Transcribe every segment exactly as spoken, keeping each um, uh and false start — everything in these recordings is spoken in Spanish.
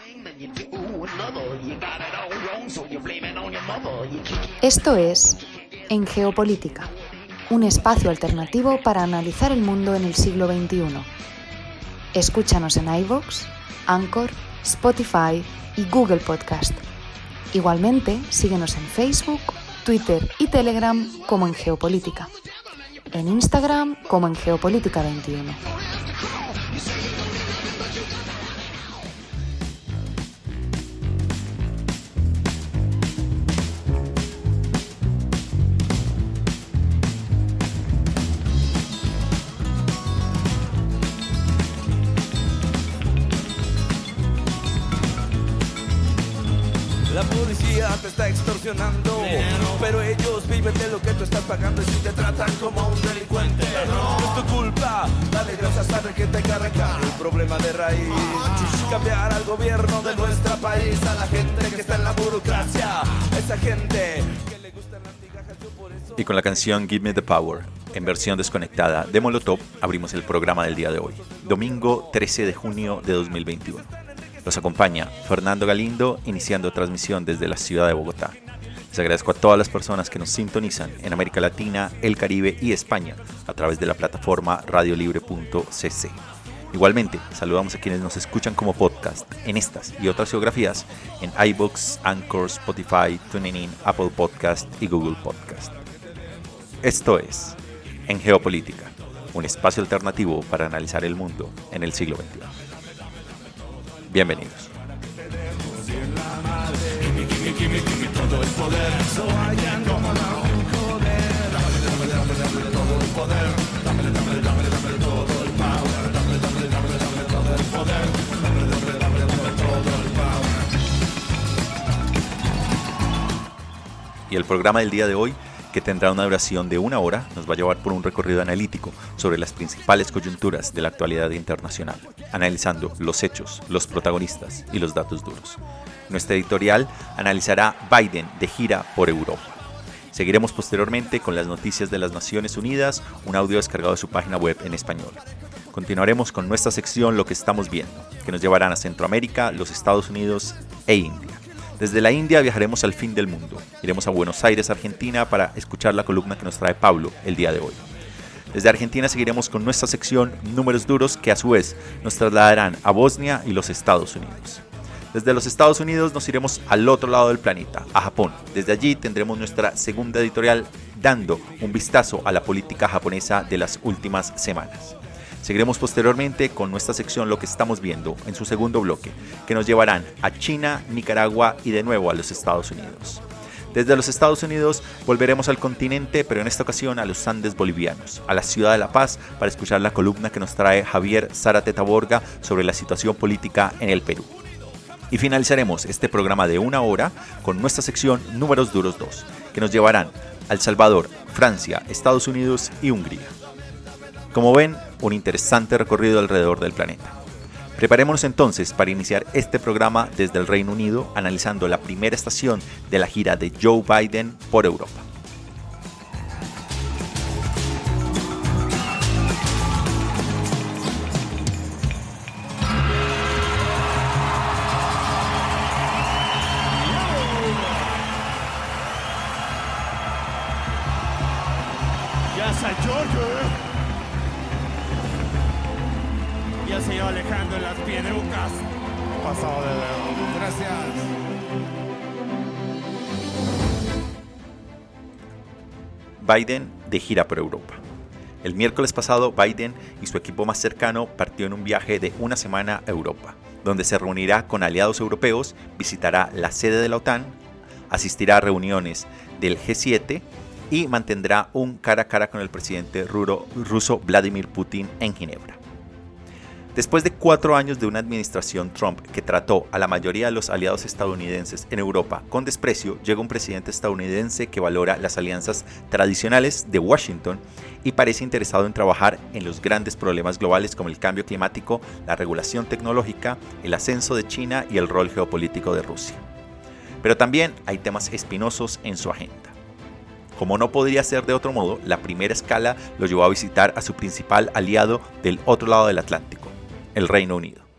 Esto es En Geopolítica, un espacio alternativo para analizar el mundo en el siglo veintiuno. Escúchanos en iVoox, Anchor, Spotify y Google Podcast. Igualmente, síguenos en Facebook, Twitter y Telegram como En Geopolítica. En Instagram como En Geopolítica veintiuno. La policía te está extorsionando, pero ellos viven de lo que tú estás pagando y si te tratan como un delincuente, no es tu culpa. Dale gracias a que te carga el problema de raíz. Cambiar al gobierno de nuestro país, a la gente que está en la burocracia, esa gente que le gustan las migajas, yo por eso... Y con la canción Give Me the Power, en versión desconectada de Molotov, abrimos el programa del día de hoy, domingo trece de junio de dos mil veintiuno. Los acompaña Fernando Galindo, iniciando transmisión desde la ciudad de Bogotá. Les agradezco a todas las personas que nos sintonizan en América Latina, el Caribe y España a través de la plataforma radiolibre punto c c. Igualmente, saludamos a quienes nos escuchan como podcast en estas y otras geografías en iVoox, Anchor, Spotify, TuneIn, Apple Podcast y Google Podcast. Esto es En Geopolítica, un espacio alternativo para analizar el mundo en el siglo veintiuno. Bienvenidos. Y el programa del día de hoy, que tendrá una duración de una hora, nos va a llevar por un recorrido analítico sobre las principales coyunturas de la actualidad internacional, analizando los hechos, los protagonistas y los datos duros. Nuestra editorial analizará Biden de gira por Europa. Seguiremos posteriormente con las noticias de las Naciones Unidas, un audio descargado de su página web en español. Continuaremos con nuestra sección Lo que estamos viendo, que nos llevarán a Centroamérica, los Estados Unidos e India. Desde la India viajaremos al fin del mundo. Iremos a Buenos Aires, Argentina, para escuchar la columna que nos trae Pablo el día de hoy. Desde Argentina seguiremos con nuestra sección Números Duros, que a su vez nos trasladarán a Bosnia y los Estados Unidos. Desde los Estados Unidos nos iremos al otro lado del planeta, a Japón. Desde allí tendremos nuestra segunda editorial, dando un vistazo a la política japonesa de las últimas semanas. Seguiremos posteriormente con nuestra sección Lo que estamos viendo en su segundo bloque, que nos llevarán a China, Nicaragua y de nuevo a los Estados Unidos. Desde los Estados Unidos volveremos al continente, pero en esta ocasión a los Andes bolivianos, a la ciudad de La Paz, para escuchar la columna que nos trae Javier Zárate Taborga sobre la situación política en el Perú. Y finalizaremos este programa de una hora con nuestra sección Números Duros dos, que nos llevarán a El Salvador, Francia, Estados Unidos y Hungría. Como ven, un interesante recorrido alrededor del planeta. Preparémonos entonces para iniciar este programa desde el Reino Unido, analizando la primera estación de la gira de Joe Biden por Europa. Ya soy George. Ya se lleva Alejandro en las piedrucas. Pasado de dedo. Gracias. Biden de gira por Europa. El miércoles pasado, Biden y su equipo más cercano partió en un viaje de una semana a Europa, donde se reunirá con aliados europeos, visitará la sede de la OTAN, asistirá a reuniones del G siete y mantendrá un cara a cara con el presidente ruso Vladimir Putin en Ginebra. Después de cuatro años de una administración Trump que trató a la mayoría de los aliados estadounidenses en Europa con desprecio, llega un presidente estadounidense que valora las alianzas tradicionales de Washington y parece interesado en trabajar en los grandes problemas globales como el cambio climático, la regulación tecnológica, el ascenso de China y el rol geopolítico de Rusia. Pero también hay temas espinosos en su agenda. Como no podría ser de otro modo, la primera escala lo llevó a visitar a su principal aliado del otro lado del Atlántico, el Reino Unido.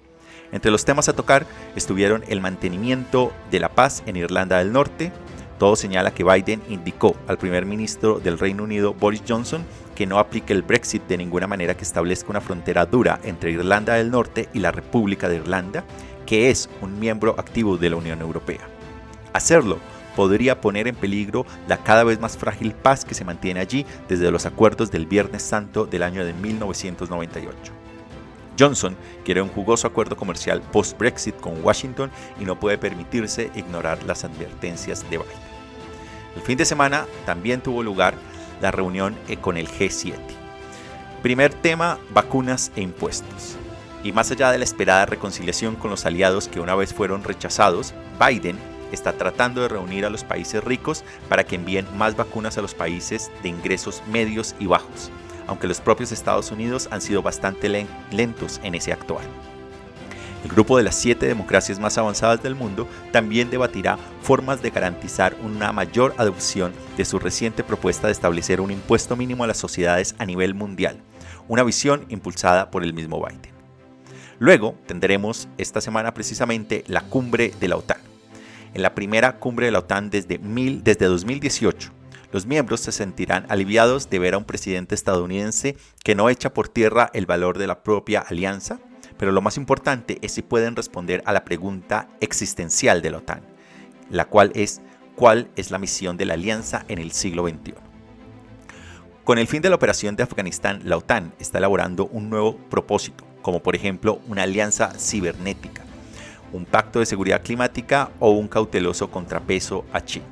Entre los temas a tocar estuvieron el mantenimiento de la paz en Irlanda del Norte. Todo señala que Biden indicó al primer ministro del Reino Unido, Boris Johnson, que no aplique el Brexit de ninguna manera que establezca una frontera dura entre Irlanda del Norte y la República de Irlanda, que es un miembro activo de la Unión Europea. Hacerlo podría poner en peligro la cada vez más frágil paz que se mantiene allí desde los acuerdos del Viernes Santo del año de mil novecientos noventa y ocho. Johnson quiere un jugoso acuerdo comercial post-Brexit con Washington y no puede permitirse ignorar las advertencias de Biden. El fin de semana también tuvo lugar la reunión con el G siete. Primer tema, vacunas e impuestos. Y más allá de la esperada reconciliación con los aliados que una vez fueron rechazados, Biden está tratando de reunir a los países ricos para que envíen más vacunas a los países de ingresos medios y bajos, aunque los propios Estados Unidos han sido bastante lentos en ese actuar. El grupo de las siete democracias más avanzadas del mundo también debatirá formas de garantizar una mayor adopción de su reciente propuesta de establecer un impuesto mínimo a las sociedades a nivel mundial, una visión impulsada por el mismo Biden. Luego tendremos esta semana precisamente la cumbre de la OTAN. En la primera cumbre de la OTAN desde, mil, desde dos mil dieciocho, los miembros se sentirán aliviados de ver a un presidente estadounidense que no echa por tierra el valor de la propia alianza, pero lo más importante es si pueden responder a la pregunta existencial de la OTAN, la cual es ¿cuál es la misión de la alianza en el siglo veintiuno? Con el fin de la operación de Afganistán, la OTAN está elaborando un nuevo propósito, como por ejemplo una alianza cibernética, un pacto de seguridad climática o un cauteloso contrapeso a China.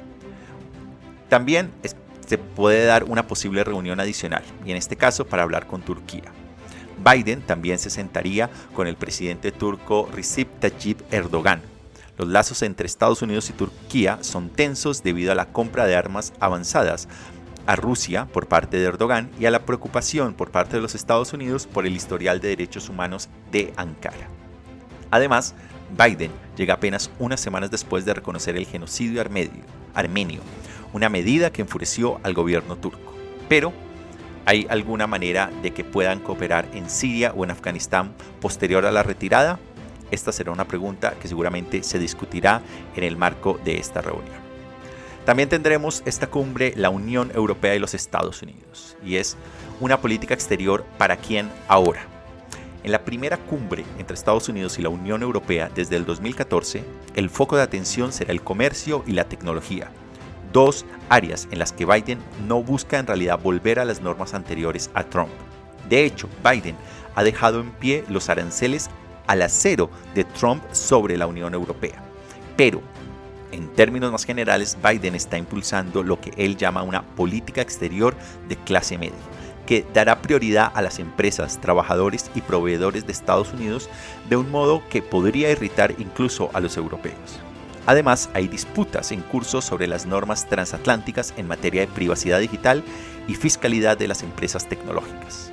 También es, se puede dar una posible reunión adicional, y en este caso para hablar con Turquía. Biden también se sentaría con el presidente turco Recep Tayyip Erdogan. Los lazos entre Estados Unidos y Turquía son tensos debido a la compra de armas avanzadas a Rusia por parte de Erdogan y a la preocupación por parte de los Estados Unidos por el historial de derechos humanos de Ankara. Además, Biden llega apenas unas semanas después de reconocer el genocidio armenio, una medida que enfureció al gobierno turco. Pero ¿hay alguna manera de que puedan cooperar en Siria o en Afganistán posterior a la retirada? Esta será una pregunta que seguramente se discutirá en el marco de esta reunión. También tendremos esta cumbre la Unión Europea y los Estados Unidos, y es una política exterior para quién ahora. En la primera cumbre entre Estados Unidos y la Unión Europea desde el dos mil catorce, el foco de atención será el comercio y la tecnología, dos áreas en las que Biden no busca en realidad volver a las normas anteriores a Trump. De hecho, Biden ha dejado en pie los aranceles al acero de Trump sobre la Unión Europea. Pero, en términos más generales, Biden está impulsando lo que él llama una política exterior de clase media, que dará prioridad a las empresas, trabajadores y proveedores de Estados Unidos de un modo que podría irritar incluso a los europeos. Además, hay disputas en curso sobre las normas transatlánticas en materia de privacidad digital y fiscalidad de las empresas tecnológicas.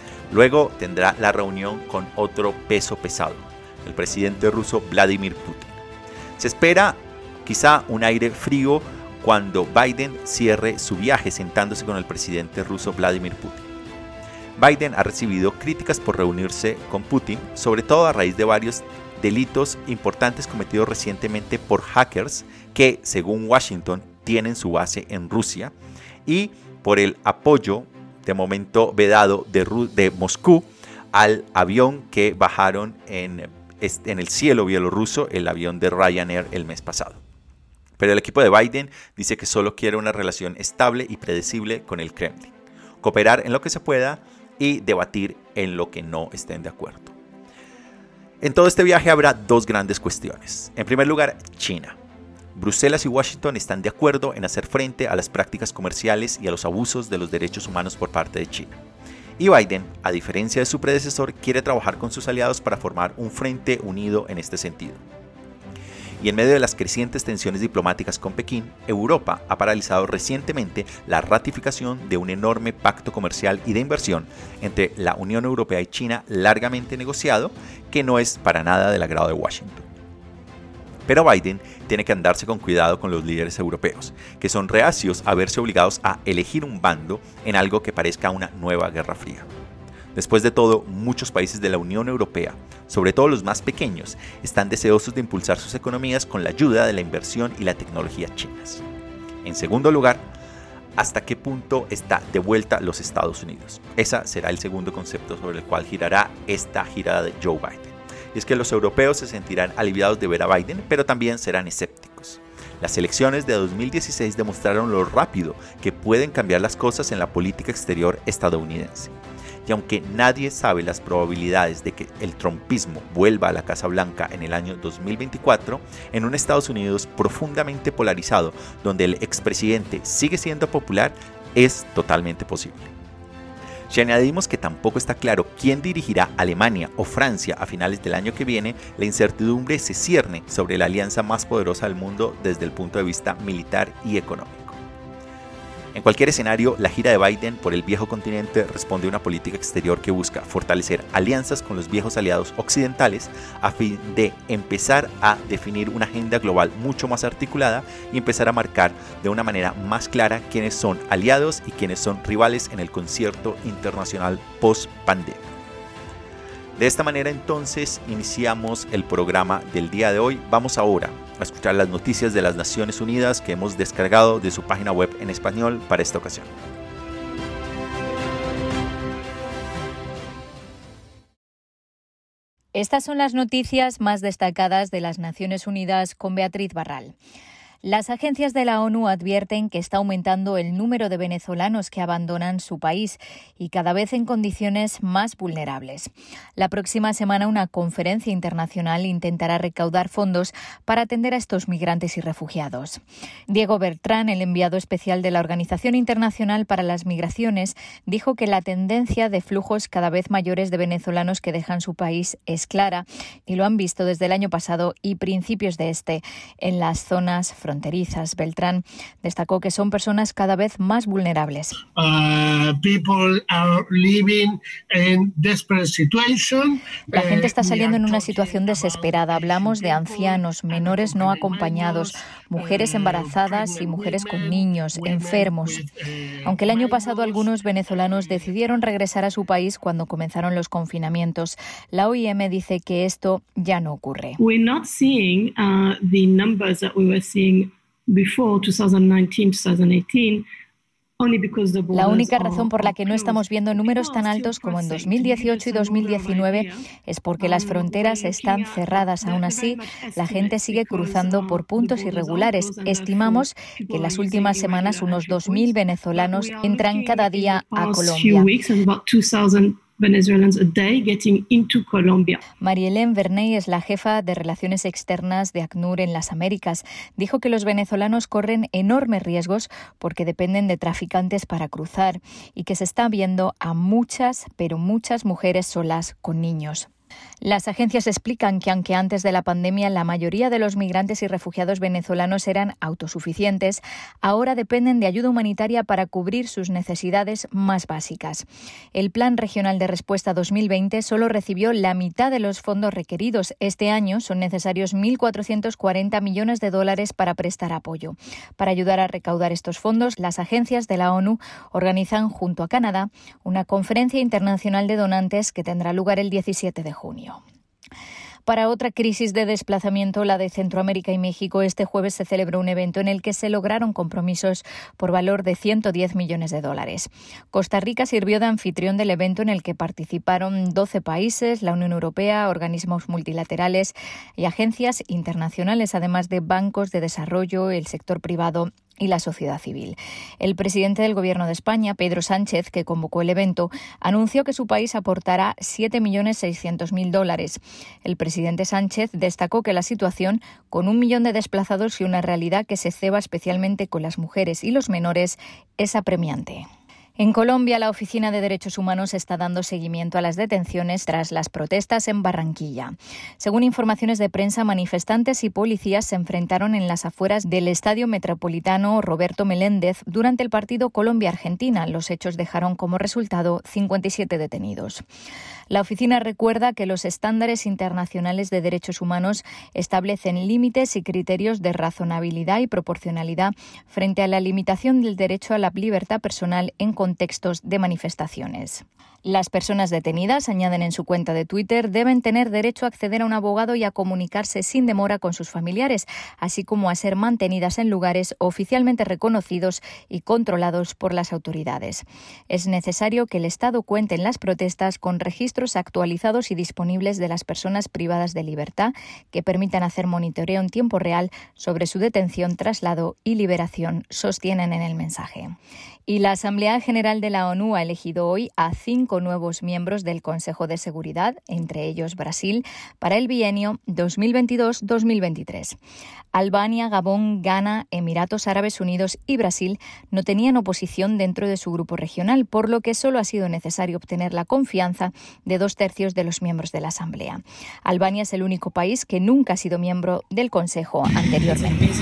Luego tendrá la reunión con otro peso pesado, el presidente ruso Vladimir Putin. Se espera quizá un aire frío cuando Biden cierre su viaje sentándose con el presidente ruso Vladimir Putin. Biden ha recibido críticas por reunirse con Putin, sobre todo a raíz de varios delitos importantes cometidos recientemente por hackers que, según Washington, tienen su base en Rusia, y por el apoyo, de momento vedado, de, Ru- de Moscú al avión que bajaron en, en el cielo bielorruso, el avión de Ryanair, el mes pasado. Pero el equipo de Biden dice que solo quiere una relación estable y predecible con el Kremlin, cooperar en lo que se pueda y debatir en lo que no estén de acuerdo. En todo este viaje habrá dos grandes cuestiones. En primer lugar, China. Bruselas y Washington están de acuerdo en hacer frente a las prácticas comerciales y a los abusos de los derechos humanos por parte de China. Y Biden, a diferencia de su predecesor, quiere trabajar con sus aliados para formar un frente unido en este sentido. Y en medio de las crecientes tensiones diplomáticas con Pekín, Europa ha paralizado recientemente la ratificación de un enorme pacto comercial y de inversión entre la Unión Europea y China largamente negociado, que no es para nada del agrado de Washington. Pero Biden tiene que andarse con cuidado con los líderes europeos, que son reacios a verse obligados a elegir un bando en algo que parezca una nueva guerra fría. Después de todo, muchos países de la Unión Europea, sobre todo los más pequeños, están deseosos de impulsar sus economías con la ayuda de la inversión y la tecnología chinas. En segundo lugar, ¿hasta qué punto está de vuelta los Estados Unidos? Ese será el segundo concepto sobre el cual girará esta girada de Joe Biden. Y es que los europeos se sentirán aliviados de ver a Biden, pero también serán escépticos. Las elecciones de dos mil dieciséis demostraron lo rápido que pueden cambiar las cosas en la política exterior estadounidense. Y aunque nadie sabe las probabilidades de que el trumpismo vuelva a la Casa Blanca en el año dos mil veinticuatro, en un Estados Unidos profundamente polarizado, donde el expresidente sigue siendo popular, es totalmente posible. Si añadimos que tampoco está claro quién dirigirá Alemania o Francia a finales del año que viene, la incertidumbre se cierne sobre la alianza más poderosa del mundo desde el punto de vista militar y económico. En cualquier escenario, la gira de Biden por el viejo continente responde a una política exterior que busca fortalecer alianzas con los viejos aliados occidentales a fin de empezar a definir una agenda global mucho más articulada y empezar a marcar de una manera más clara quiénes son aliados y quiénes son rivales en el concierto internacional post-pandemia. De esta manera entonces iniciamos el programa del día de hoy. Vamos ahora a escuchar las noticias de las Naciones Unidas que hemos descargado de su página web en español para esta ocasión. Estas son las noticias más destacadas de las Naciones Unidas con Beatriz Barral. Las agencias de la ONU advierten que está aumentando el número de venezolanos que abandonan su país y cada vez en condiciones más vulnerables. La próxima semana una conferencia internacional intentará recaudar fondos para atender a estos migrantes y refugiados. Diego Bertrán, el enviado especial de la Organización Internacional para las Migraciones, dijo que la tendencia de flujos cada vez mayores de venezolanos que dejan su país es clara y lo han visto desde el año pasado y principios de este en las zonas fronterizas. fronterizas. Beltrán destacó que son personas cada vez más vulnerables. Uh, people are living in desperate situation. La gente está saliendo en una situación desesperada. Hablamos de ancianos, menores no acompañados, mujeres embarazadas y mujeres con niños, enfermos. Aunque el año pasado algunos venezolanos decidieron regresar a su país cuando comenzaron los confinamientos, la O I M dice que esto ya no ocurre. We're not seeing uh, the numbers that we were seeing before twenty nineteen, twenty eighteen. La única razón por la que no estamos viendo números tan altos como en dos mil dieciocho y dos mil diecinueve es porque las fronteras están cerradas. Aún así, la gente sigue cruzando por puntos irregulares. Estimamos que en las últimas semanas unos dos mil venezolanos entran cada día a Colombia. Venezuelans a day getting into Colombia. Marie-Hélène Verney es la jefa de Relaciones Externas de ACNUR en las Américas. Dijo que los venezolanos corren enormes riesgos porque dependen de traficantes para cruzar y que se está viendo a muchas, pero muchas mujeres solas con niños. Las agencias explican que aunque antes de la pandemia la mayoría de los migrantes y refugiados venezolanos eran autosuficientes, ahora dependen de ayuda humanitaria para cubrir sus necesidades más básicas. El Plan Regional de Respuesta dos mil veinte solo recibió la mitad de los fondos requeridos. Este año son necesarios mil cuatrocientos cuarenta millones de dólares para prestar apoyo. Para ayudar a recaudar estos fondos, las agencias de la ONU organizan junto a Canadá una conferencia internacional de donantes que tendrá lugar el diecisiete de junio. Para otra crisis de desplazamiento, la de Centroamérica y México, este jueves se celebró un evento en el que se lograron compromisos por valor de ciento diez millones de dólares. Costa Rica sirvió de anfitrión del evento en el que participaron doce países, la Unión Europea, organismos multilaterales y agencias internacionales, además de bancos de desarrollo, el sector privado y la sociedad civil. El presidente del Gobierno de España, Pedro Sánchez, que convocó el evento, anunció que su país aportará siete millones seiscientos mil dólares. El presidente Sánchez destacó que la situación, con un millón de desplazados y una realidad que se ceba especialmente con las mujeres y los menores, es apremiante. En Colombia, la Oficina de Derechos Humanos está dando seguimiento a las detenciones tras las protestas en Barranquilla. Según informaciones de prensa, manifestantes y policías se enfrentaron en las afueras del Estadio Metropolitano Roberto Meléndez durante el partido Colombia-Argentina. Los hechos dejaron como resultado cincuenta y siete detenidos. La oficina recuerda que los estándares internacionales de derechos humanos establecen límites y criterios de razonabilidad y proporcionalidad frente a la limitación del derecho a la libertad personal en contextos de manifestaciones. Las personas detenidas, añaden en su cuenta de Twitter, deben tener derecho a acceder a un abogado y a comunicarse sin demora con sus familiares, así como a ser mantenidas en lugares oficialmente reconocidos y controlados por las autoridades. Es necesario que el Estado cuente en las protestas con registros actualizados y disponibles de las personas privadas de libertad que permitan hacer monitoreo en tiempo real sobre su detención, traslado y liberación, sostienen en el mensaje. Y la Asamblea General de la ONU ha elegido hoy a cinco nuevos miembros del Consejo de Seguridad, entre ellos Brasil, para el bienio dos mil veintidós dos mil veintitrés. Albania, Gabón, Ghana, Emiratos Árabes Unidos y Brasil no tenían oposición dentro de su grupo regional, por lo que solo ha sido necesario obtener la confianza de dos tercios de los miembros de la Asamblea. Albania es el único país que nunca ha sido miembro del Consejo anteriormente.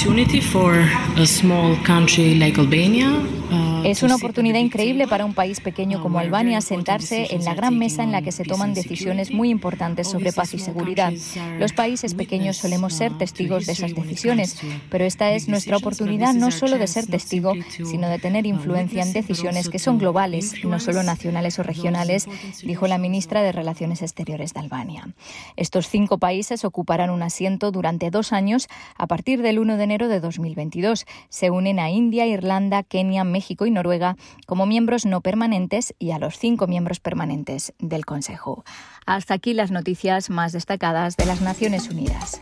Es una oportunidad increíble para un país pequeño como Albania sentarse en la gran mesa en la que se toman decisiones muy importantes sobre paz y seguridad. Los países pequeños solemos ser testigos de esas decisiones, pero esta es nuestra oportunidad no solo de ser testigo, sino de tener influencia en decisiones que son globales, no solo nacionales o regionales, dijo la ministra de Relaciones Exteriores de Albania. Estos cinco países ocuparán un asiento durante dos años a partir del primero de enero de dos mil veintidós. Se unen a India, Irlanda, Kenia, México y Noruega como miembros no permanentes y a los cinco miembros permanentes del Consejo. Hasta aquí las noticias más destacadas de las Naciones Unidas.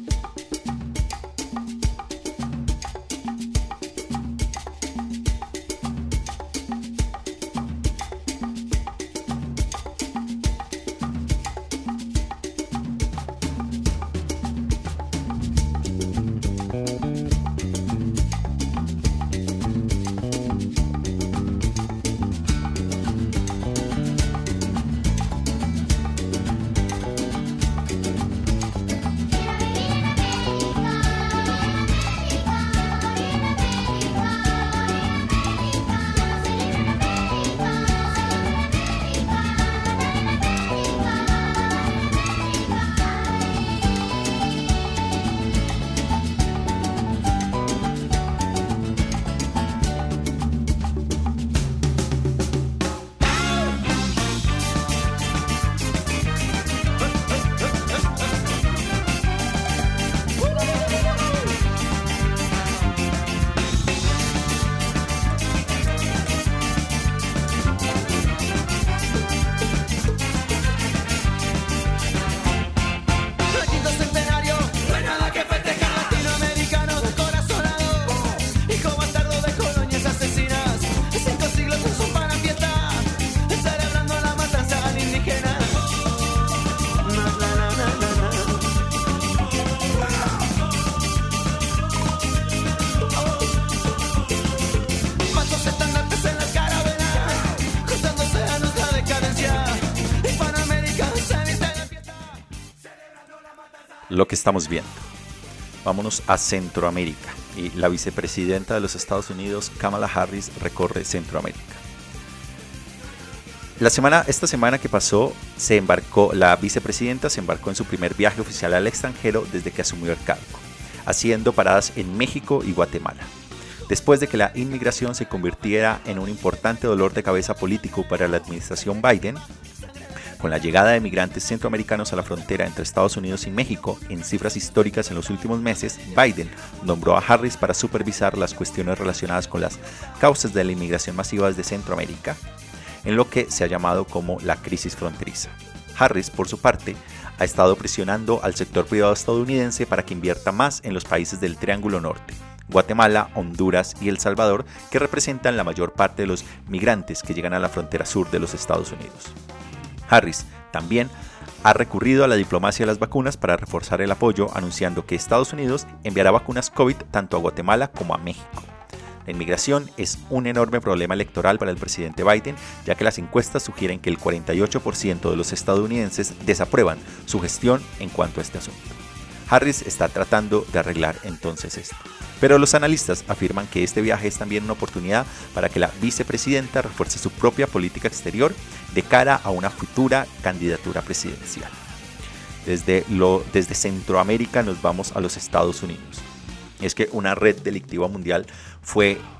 Lo que estamos viendo. Vámonos a Centroamérica y la vicepresidenta de los Estados Unidos, Kamala Harris, recorre Centroamérica. La semana, esta semana que pasó, se embarcó, la vicepresidenta se embarcó en su primer viaje oficial al extranjero desde que asumió el cargo, haciendo paradas en México y Guatemala. Después de que la inmigración se convirtiera en un importante dolor de cabeza político para la administración Biden, con la llegada de migrantes centroamericanos a la frontera entre Estados Unidos y México en cifras históricas en los últimos meses, Biden nombró a Harris para supervisar las cuestiones relacionadas con las causas de la inmigración masiva desde Centroamérica, en lo que se ha llamado como la crisis fronteriza. Harris, por su parte, ha estado presionando al sector privado estadounidense para que invierta más en los países del Triángulo Norte, Guatemala, Honduras y El Salvador, que representan la mayor parte de los migrantes que llegan a la frontera sur de los Estados Unidos. Harris también ha recurrido a la diplomacia de las vacunas para reforzar el apoyo, anunciando que Estados Unidos enviará vacunas COVID tanto a Guatemala como a México. La inmigración es un enorme problema electoral para el presidente Biden, ya que las encuestas sugieren que el cuarenta y ocho por ciento de los estadounidenses desaprueban su gestión en cuanto a este asunto. Harris está tratando de arreglar entonces esto. Pero los analistas afirman que este viaje es también una oportunidad para que la vicepresidenta refuerce su propia política exterior de cara a una futura candidatura presidencial. Desde, lo, desde Centroamérica nos vamos a los Estados Unidos. Es que una red delictiva mundial fue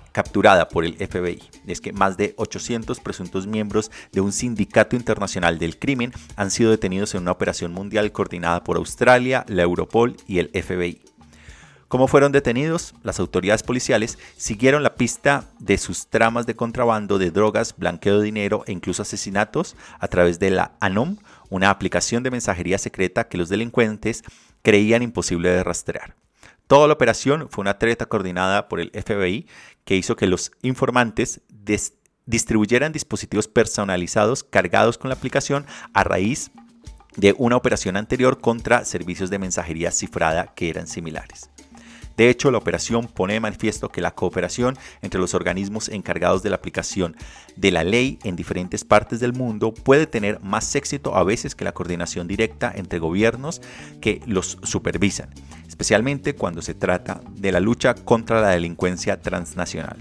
capturada por el F B I. Es que más de ochocientos presuntos miembros de un sindicato internacional del crimen han sido detenidos en una operación mundial coordinada por Australia, la Europol y el F B I. ¿Cómo fueron detenidos? Las autoridades policiales siguieron la pista de sus tramas de contrabando de drogas, blanqueo de dinero e incluso asesinatos a través de la Anom, una aplicación de mensajería secreta que los delincuentes creían imposible de rastrear. Toda la operación fue una treta coordinada por el F B I que hizo que los informantes des- distribuyeran dispositivos personalizados cargados con la aplicación a raíz de una operación anterior contra servicios de mensajería cifrada que eran similares. De hecho, la operación pone de manifiesto que la cooperación entre los organismos encargados de la aplicación de la ley en diferentes partes del mundo puede tener más éxito a veces que la coordinación directa entre gobiernos que los supervisan, especialmente cuando se trata de la lucha contra la delincuencia transnacional.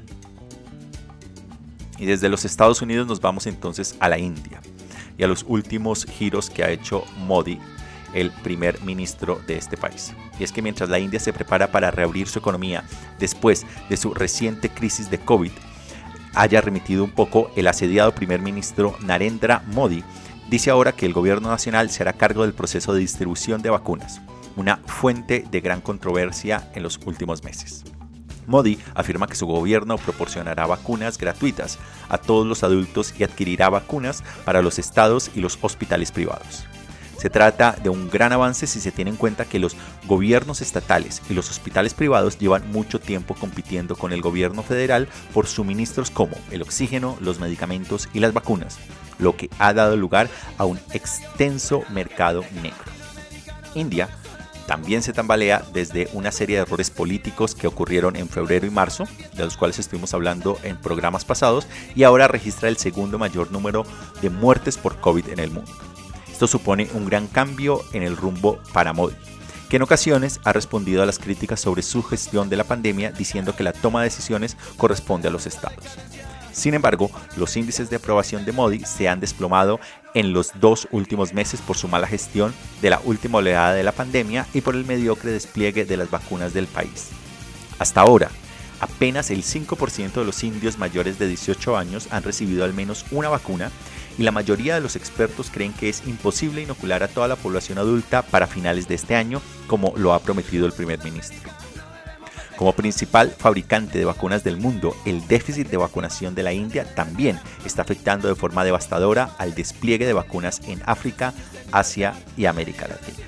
Y desde los Estados Unidos nos vamos entonces a la India y a los últimos giros que ha hecho Modi, el primer ministro de este país. Y es que mientras la India se prepara para reabrir su economía después de su reciente crisis de COVID, haya remitido un poco el asediado primer ministro Narendra Modi, dice ahora que el gobierno nacional se hará cargo del proceso de distribución de vacunas, una fuente de gran controversia en los últimos meses. Modi afirma que su gobierno proporcionará vacunas gratuitas a todos los adultos y adquirirá vacunas para los estados y los hospitales privados. Se trata de un gran avance si se tiene en cuenta que los gobiernos estatales y los hospitales privados llevan mucho tiempo compitiendo con el gobierno federal por suministros como el oxígeno, los medicamentos y las vacunas, lo que ha dado lugar a un extenso mercado negro. India también se tambalea desde una serie de errores políticos que ocurrieron en febrero y marzo, de los cuales estuvimos hablando en programas pasados, y ahora registra el segundo mayor número de muertes por COVID en el mundo. Esto supone un gran cambio en el rumbo para Modi, que en ocasiones ha respondido a las críticas sobre su gestión de la pandemia diciendo que la toma de decisiones corresponde a los estados. Sin embargo, los índices de aprobación de Modi se han desplomado en los dos últimos meses por su mala gestión de la última oleada de la pandemia y por el mediocre despliegue de las vacunas del país. Hasta ahora, apenas el cinco por ciento de los indios mayores de dieciocho años han recibido al menos una vacuna y la mayoría de los expertos creen que es imposible inocular a toda la población adulta para finales de este año, como lo ha prometido el primer ministro. Como principal fabricante de vacunas del mundo, el déficit de vacunación de la India también está afectando de forma devastadora al despliegue de vacunas en África, Asia y América Latina.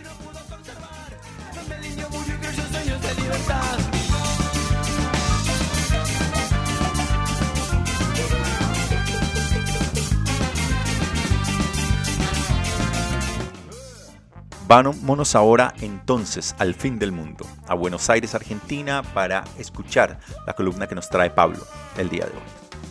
Vámonos ahora entonces al fin del mundo, a Buenos Aires, Argentina, para escuchar la columna que nos trae Pablo el día de hoy.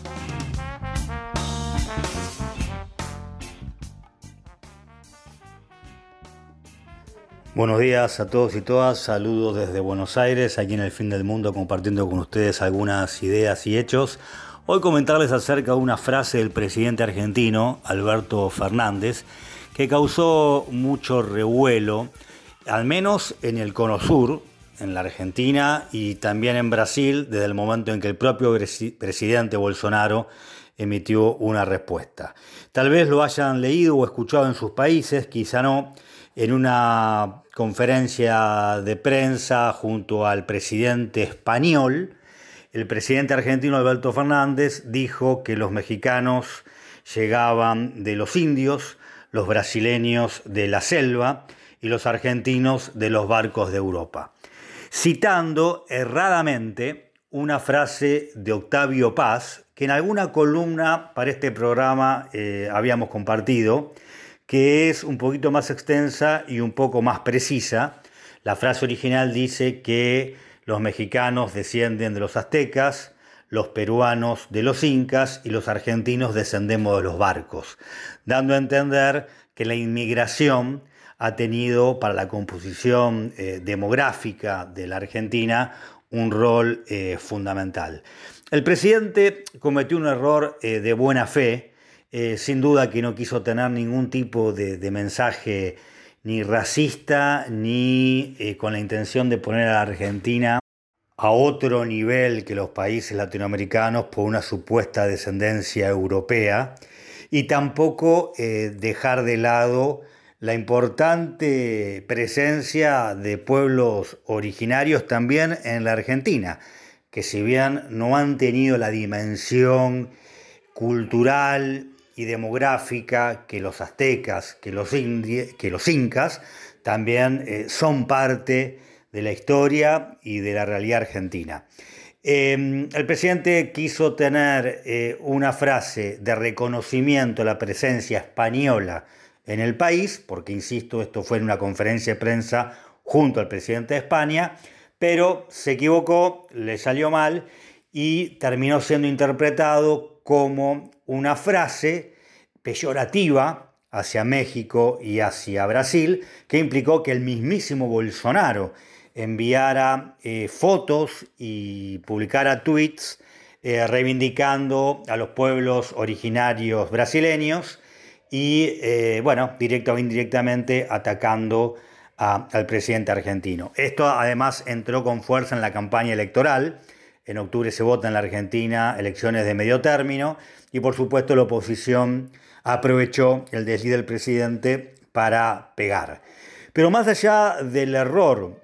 Buenos días a todos y todas, saludos desde Buenos Aires, aquí en el fin del mundo, compartiendo con ustedes algunas ideas y hechos. Hoy comentarles acerca de una frase del presidente argentino, Alberto Fernández, que causó mucho revuelo, al menos en el Cono Sur, en la Argentina y también en Brasil, desde el momento en que el propio presidente Bolsonaro emitió una respuesta. Tal vez lo hayan leído o escuchado en sus países, quizá no, en una conferencia de prensa junto al presidente español. El presidente argentino Alberto Fernández dijo que los mexicanos llegaban de los indios, los brasileños de la selva y los argentinos de los barcos de Europa, citando erradamente una frase de Octavio Paz que en alguna columna para este programa eh, habíamos compartido, que es un poquito más extensa y un poco más precisa. La frase original dice que los mexicanos descienden de los aztecas, los peruanos de los incas y los argentinos descendemos de los barcos, dando a entender que la inmigración ha tenido para la composición eh, demográfica de la Argentina un rol eh, fundamental. El presidente cometió un error eh, de buena fe, eh, sin duda que no quiso tener ningún tipo de, de mensaje ni racista ni eh, con la intención de poner a la Argentina a otro nivel que los países latinoamericanos por una supuesta descendencia europea, y tampoco eh, dejar de lado la importante presencia de pueblos originarios también en la Argentina, que si bien no han tenido la dimensión cultural y demográfica que los aztecas, que los, indi- que los incas, también eh, son parte de la historia y de la realidad argentina. Eh, el presidente quiso tener eh, una frase de reconocimiento a la presencia española en el país, porque insisto, esto fue en una conferencia de prensa junto al presidente de España, pero se equivocó, le salió mal y terminó siendo interpretado como una frase peyorativa hacia México y hacia Brasil, que implicó que el mismísimo Bolsonaro enviara eh, fotos y publicara tweets eh, reivindicando a los pueblos originarios brasileños y, eh, bueno, directa o indirectamente atacando a, al presidente argentino. Esto además entró con fuerza en la campaña electoral. En octubre se vota en la Argentina elecciones de medio término y, por supuesto, la oposición aprovechó el desliz del presidente para pegar. Pero más allá del error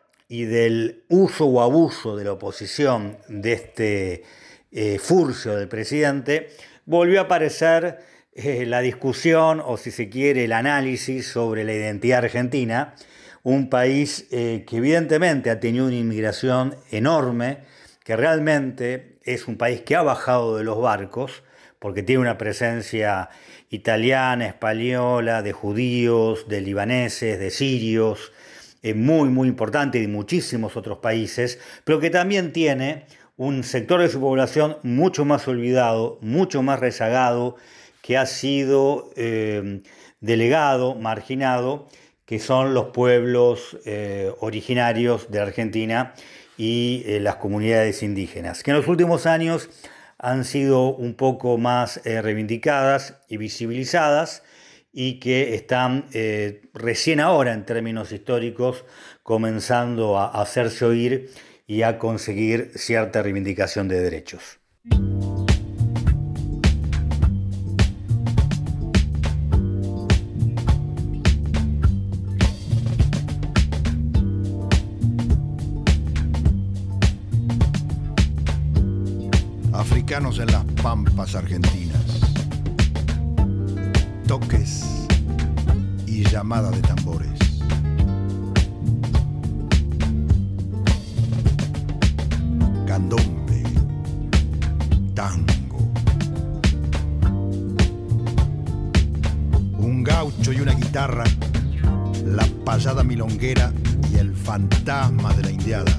y del uso o abuso de la oposición de este eh, furcio del presidente, volvió a aparecer eh, la discusión, o si se quiere, el análisis sobre la identidad argentina, un país eh, que evidentemente ha tenido una inmigración enorme, que realmente es un país que ha bajado de los barcos, porque tiene una presencia italiana, española, de judíos, de libaneses, de sirios, eh, muy, muy importante, y de muchísimos otros países, pero que también tiene un sector de su población mucho más olvidado, mucho más rezagado, que ha sido eh, delegado, marginado, que son los pueblos eh, originarios de Argentina y eh, las comunidades indígenas, que en los últimos años han sido un poco más eh, reivindicadas y visibilizadas y que están eh, recién ahora en términos históricos comenzando a, a hacerse oír y a conseguir cierta reivindicación de derechos. Africanos en las pampas argentinas, toques y llamada de tambores. Candombe, tango, un gaucho y una guitarra, la payada milonguera y el fantasma de la indiada.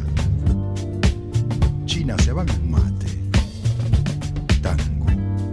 China se va un mate. Tango.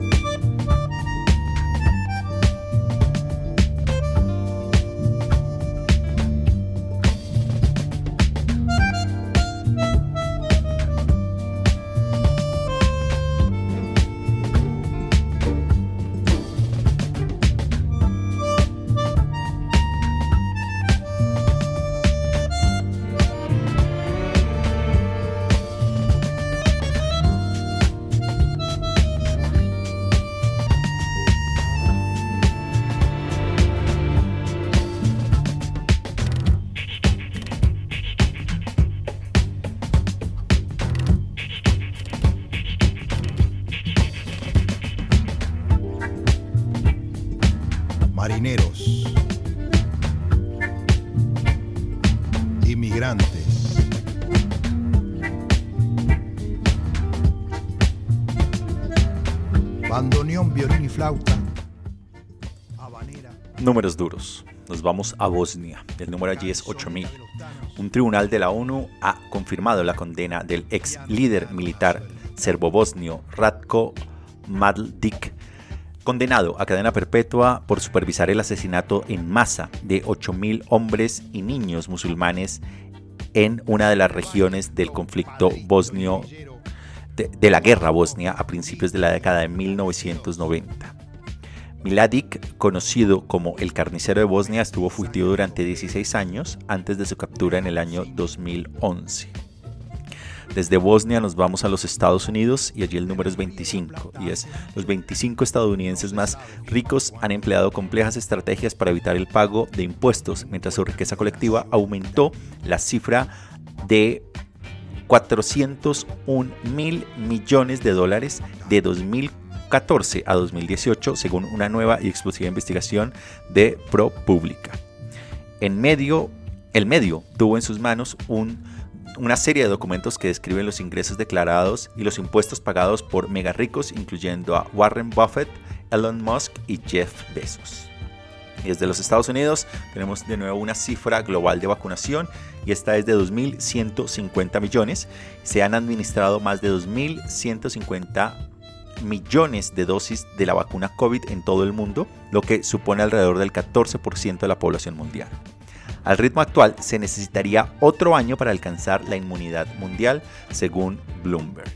Marineros, inmigrantes, bandoneón, violín y flauta, habanera. Números duros. Nos vamos a Bosnia. El número allí es ocho mil. Un tribunal de la ONU ha confirmado la condena del ex líder militar serbo-bosnio Ratko Mladic, condenado a cadena perpetua por supervisar el asesinato en masa de ocho mil hombres y niños musulmanes en una de las regiones del conflicto bosnio, de, de la guerra bosnia a principios de la década de mil novecientos noventa. Mladic, conocido como el carnicero de Bosnia, estuvo fugitivo durante dieciséis años antes de su captura en el año dos mil once. Desde Bosnia nos vamos a los Estados Unidos y allí el número es veinticinco, y es: los veinticinco estadounidenses más ricos han empleado complejas estrategias para evitar el pago de impuestos, mientras su riqueza colectiva aumentó la cifra de cuatrocientos un mil millones de dólares de dos mil catorce a dos mil dieciocho, según una nueva y explosiva investigación de ProPublica. En medio, el medio tuvo en sus manos un, una serie de documentos que describen los ingresos declarados y los impuestos pagados por mega ricos, incluyendo a Warren Buffett, Elon Musk y Jeff Bezos. Y desde los Estados Unidos tenemos de nuevo una cifra global de vacunación, y esta es de dos mil ciento cincuenta millones. Se han administrado más de dos mil ciento cincuenta millones de dosis de la vacuna COVID en todo el mundo, lo que supone alrededor del catorce por ciento de la población mundial. Al ritmo actual se necesitaría otro año para alcanzar la inmunidad mundial, según Bloomberg.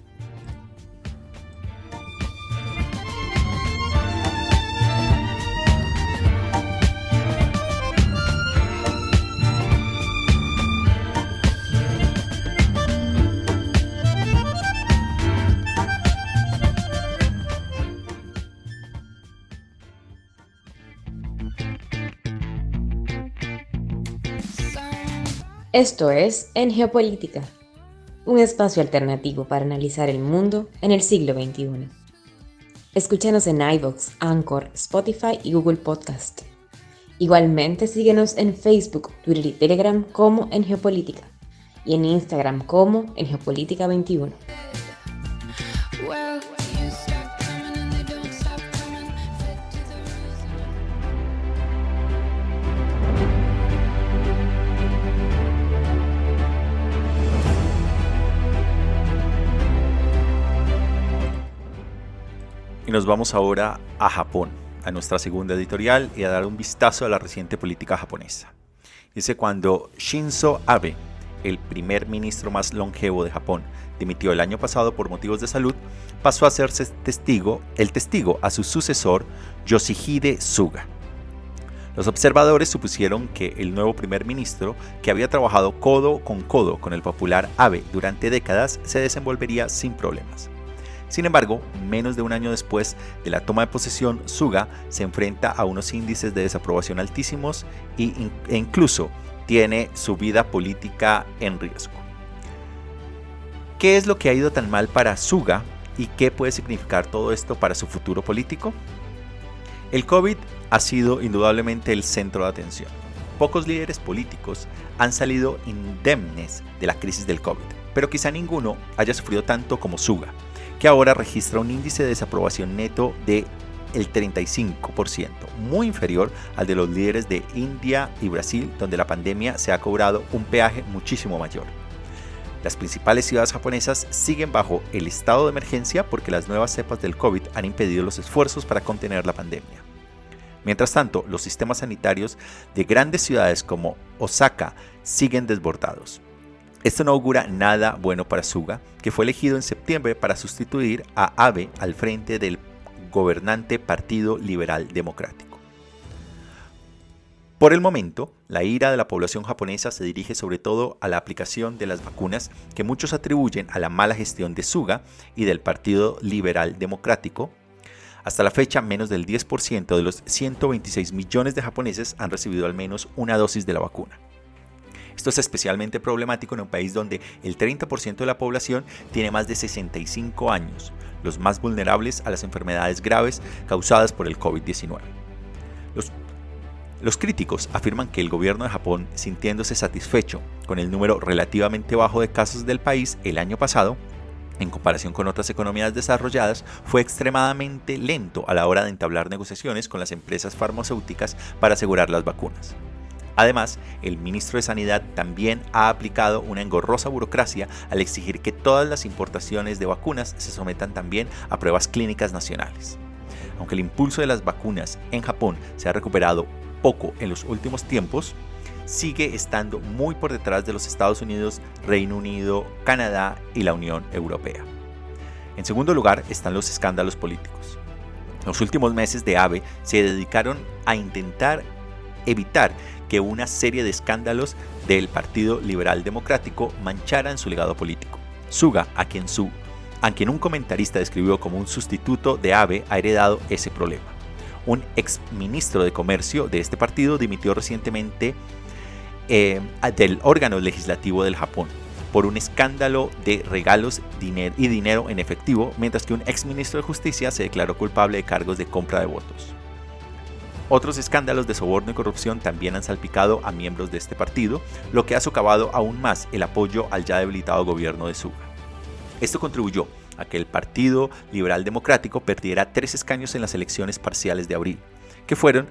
Esto es En Geopolítica, un espacio alternativo para analizar el mundo en el siglo veintiuno. Escúchanos en iVoox, Anchor, Spotify y Google Podcast. Igualmente síguenos en Facebook, Twitter y Telegram como En Geopolítica, y en Instagram como En Geopolítica veintiuno. Y nos vamos ahora a Japón, a nuestra segunda editorial, y a dar un vistazo a la reciente política japonesa. Dice: cuando Shinzo Abe, el primer ministro más longevo de Japón, dimitió el año pasado por motivos de salud, pasó a hacerse testigo, el testigo a su sucesor, Yoshihide Suga. Los observadores supusieron que el nuevo primer ministro, que había trabajado codo con codo con el popular Abe durante décadas, se desenvolvería sin problemas. Sin embargo, menos de un año después de la toma de posesión, Suga se enfrenta a unos índices de desaprobación altísimos e incluso tiene su vida política en riesgo. ¿Qué es lo que ha ido tan mal para Suga y qué puede significar todo esto para su futuro político? El COVID ha sido indudablemente el centro de atención. Pocos líderes políticos han salido indemnes de la crisis del COVID, pero quizá ninguno haya sufrido tanto como Suga, que ahora registra un índice de desaprobación neto de el treinta y cinco por ciento, muy inferior al de los líderes de India y Brasil, donde la pandemia se ha cobrado un peaje muchísimo mayor. Las principales ciudades japonesas siguen bajo el estado de emergencia porque las nuevas cepas del COVID han impedido los esfuerzos para contener la pandemia. Mientras tanto, los sistemas sanitarios de grandes ciudades como Osaka siguen desbordados. Esto no augura nada bueno para Suga, que fue elegido en septiembre para sustituir a Abe al frente del gobernante Partido Liberal Democrático. Por el momento, la ira de la población japonesa se dirige sobre todo a la aplicación de las vacunas, que muchos atribuyen a la mala gestión de Suga y del Partido Liberal Democrático. Hasta la fecha, menos del diez por ciento de los ciento veintiséis millones de japoneses han recibido al menos una dosis de la vacuna. Esto es especialmente problemático en un país donde el treinta por ciento de la población tiene más de sesenta y cinco años, los más vulnerables a las enfermedades graves causadas por el COVID diecinueve. Los, los críticos afirman que el gobierno de Japón, sintiéndose satisfecho con el número relativamente bajo de casos del país el año pasado, en comparación con otras economías desarrolladas, fue extremadamente lento a la hora de entablar negociaciones con las empresas farmacéuticas para asegurar las vacunas. Además, el ministro de Sanidad también ha aplicado una engorrosa burocracia al exigir que todas las importaciones de vacunas se sometan también a pruebas clínicas nacionales. Aunque el impulso de las vacunas en Japón se ha recuperado poco en los últimos tiempos, sigue estando muy por detrás de los Estados Unidos, Reino Unido, Canadá y la Unión Europea. En segundo lugar están los escándalos políticos. Los últimos meses de Abe se dedicaron a intentar evitar que una serie de escándalos del Partido Liberal Democrático mancharan su legado político. Suga, a quien, su, a quien un comentarista describió como un sustituto de Abe, ha heredado ese problema. Un ex ministro de Comercio de este partido dimitió recientemente eh, del órgano legislativo del Japón por un escándalo de regalos diner- y dinero en efectivo, mientras que un ex ministro de Justicia se declaró culpable de cargos de compra de votos. Otros escándalos de soborno y corrupción también han salpicado a miembros de este partido, lo que ha socavado aún más el apoyo al ya debilitado gobierno de Suga. Esto contribuyó a que el Partido Liberal Democrático perdiera tres escaños en las elecciones parciales de abril, que fueron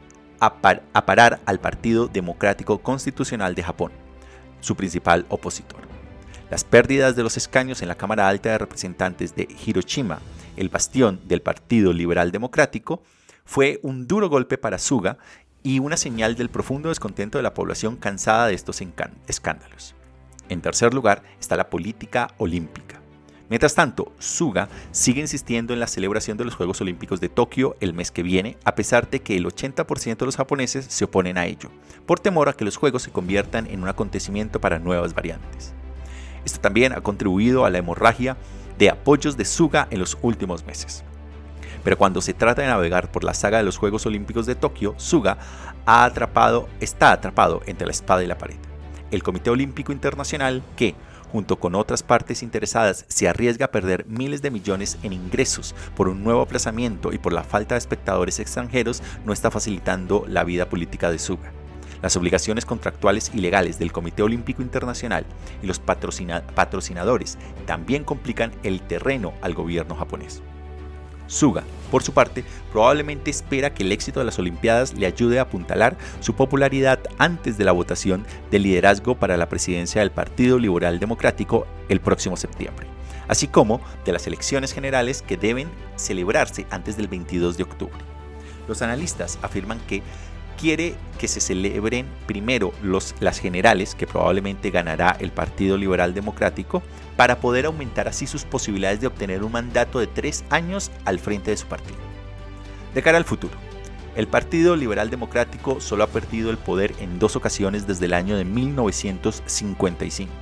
a, par- a parar al Partido Democrático Constitucional de Japón, su principal opositor. Las pérdidas de los escaños en la Cámara Alta de Representantes de Hiroshima, el bastión del Partido Liberal Democrático, fue un duro golpe para Suga y una señal del profundo descontento de la población cansada de estos escándalos. En tercer lugar está la política olímpica. Mientras tanto, Suga sigue insistiendo en la celebración de los Juegos Olímpicos de Tokio el mes que viene, a pesar de que el ochenta por ciento de los japoneses se oponen a ello, por temor a que los Juegos se conviertan en un acontecimiento para nuevas variantes. Esto también ha contribuido a la hemorragia de apoyos de Suga en los últimos meses. Pero cuando se trata de navegar por la saga de los Juegos Olímpicos de Tokio, Suga ha atrapado, está atrapado entre la espada y la pared. El Comité Olímpico Internacional, que, junto con otras partes interesadas, se arriesga a perder miles de millones en ingresos por un nuevo aplazamiento y por la falta de espectadores extranjeros, no está facilitando la vida política de Suga. Las obligaciones contractuales y legales del Comité Olímpico Internacional y los patrocina- patrocinadores también complican el terreno al gobierno japonés. Suga, por su parte, probablemente espera que el éxito de las Olimpiadas le ayude a apuntalar su popularidad antes de la votación del liderazgo para la presidencia del Partido Liberal Democrático el próximo septiembre, así como de las elecciones generales que deben celebrarse antes del veintidós de octubre. Los analistas afirman que quiere que se celebren primero los, las generales, que probablemente ganará el Partido Liberal Democrático, para poder aumentar así sus posibilidades de obtener un mandato de tres años al frente de su partido. De cara al futuro, el Partido Liberal Democrático solo ha perdido el poder en dos ocasiones desde el año de mil novecientos cincuenta y cinco.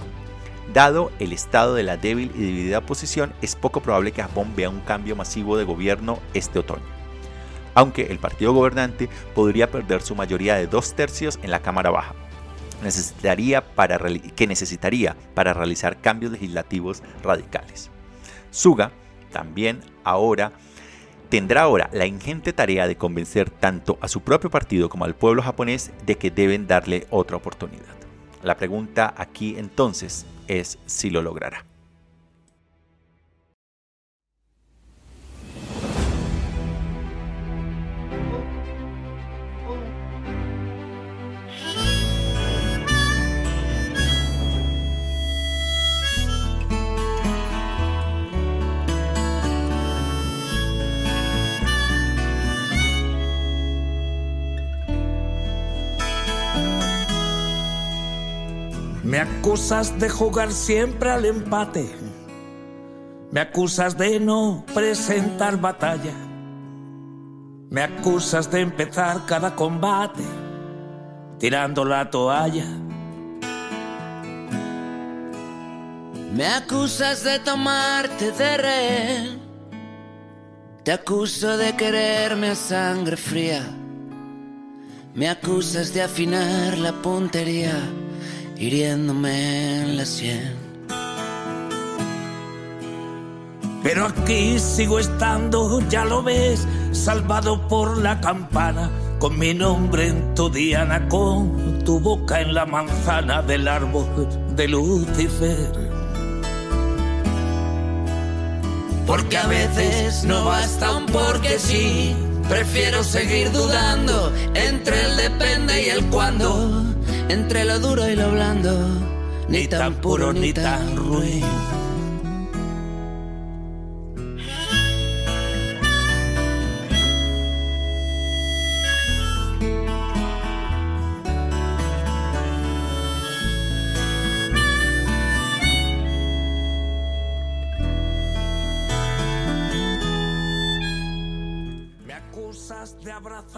Dado el estado de la débil y dividida oposición, es poco probable que Japón vea un cambio masivo de gobierno este otoño, aunque el partido gobernante podría perder su mayoría de dos tercios en la Cámara Baja, necesitaría para, que necesitaría para realizar cambios legislativos radicales. Suga también ahora tendrá ahora la ingente tarea de convencer tanto a su propio partido como al pueblo japonés de que deben darle otra oportunidad. La pregunta aquí entonces es si lo logrará. Me acusas de jugar siempre al empate. Me acusas de no presentar batalla. Me acusas de empezar cada combate tirando la toalla. Me acusas de tomarte de rehén. Te acuso de quererme a sangre fría. Me acusas de afinar la puntería hiriéndome en la sien. Pero aquí sigo estando, ya lo ves, salvado por la campana, con mi nombre en tu diana, con tu boca en la manzana del árbol de Lucifer. Porque a veces no basta un porque sí, prefiero seguir dudando entre el depende y el cuándo, entre lo duro y lo blando, ni, ni tan puro ni tan ruin.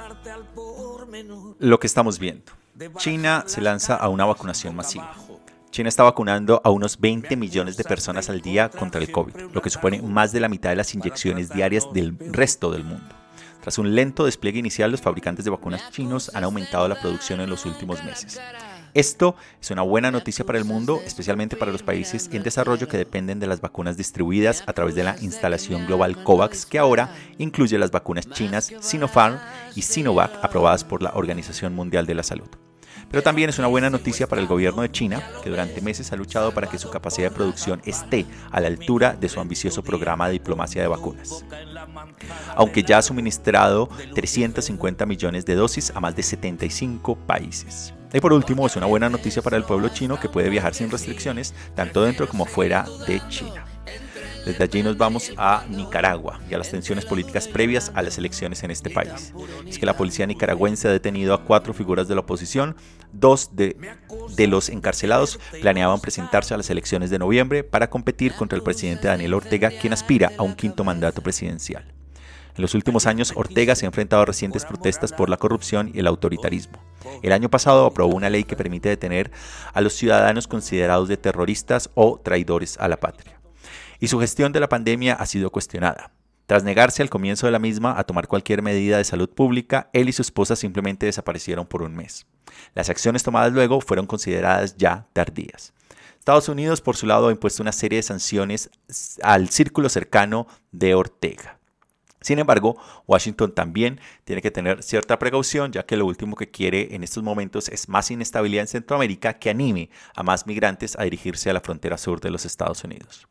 Lo que estamos viendo. China se lanza a una vacunación masiva. China está vacunando a unos veinte millones de personas al día contra el COVID, lo que supone más de la mitad de las inyecciones diarias del resto del mundo. Tras un lento despliegue inicial, los fabricantes de vacunas chinos han aumentado la producción en los últimos meses. Esto es una buena noticia para el mundo, especialmente para los países en desarrollo que dependen de las vacunas distribuidas a través de la instalación global COVAX, que ahora incluye las vacunas chinas Sinopharm y Sinovac aprobadas por la Organización Mundial de la Salud. Pero también es una buena noticia para el gobierno de China, que durante meses ha luchado para que su capacidad de producción esté a la altura de su ambicioso programa de diplomacia de vacunas. Aunque ya ha suministrado trescientos cincuenta millones de dosis a más de setenta y cinco países. Y por último, es una buena noticia para el pueblo chino, que puede viajar sin restricciones, tanto dentro como fuera de China. Desde allí nos vamos a Nicaragua y a las tensiones políticas previas a las elecciones en este país. Es que la policía nicaragüense ha detenido a cuatro figuras de la oposición. Dos de, de los encarcelados planeaban presentarse a las elecciones de noviembre para competir contra el presidente Daniel Ortega, quien aspira a un quinto mandato presidencial. En los últimos años, Ortega se ha enfrentado a recientes protestas por la corrupción y el autoritarismo. El año pasado aprobó una ley que permite detener a los ciudadanos considerados de terroristas o traidores a la patria. Y su gestión de la pandemia ha sido cuestionada. Tras negarse al comienzo de la misma a tomar cualquier medida de salud pública, él y su esposa simplemente desaparecieron por un mes. Las acciones tomadas luego fueron consideradas ya tardías. Estados Unidos, por su lado, ha impuesto una serie de sanciones al círculo cercano de Ortega. Sin embargo, Washington también tiene que tener cierta precaución, ya que lo último que quiere en estos momentos es más inestabilidad en Centroamérica que anime a más migrantes a dirigirse a la frontera sur de los Estados Unidos.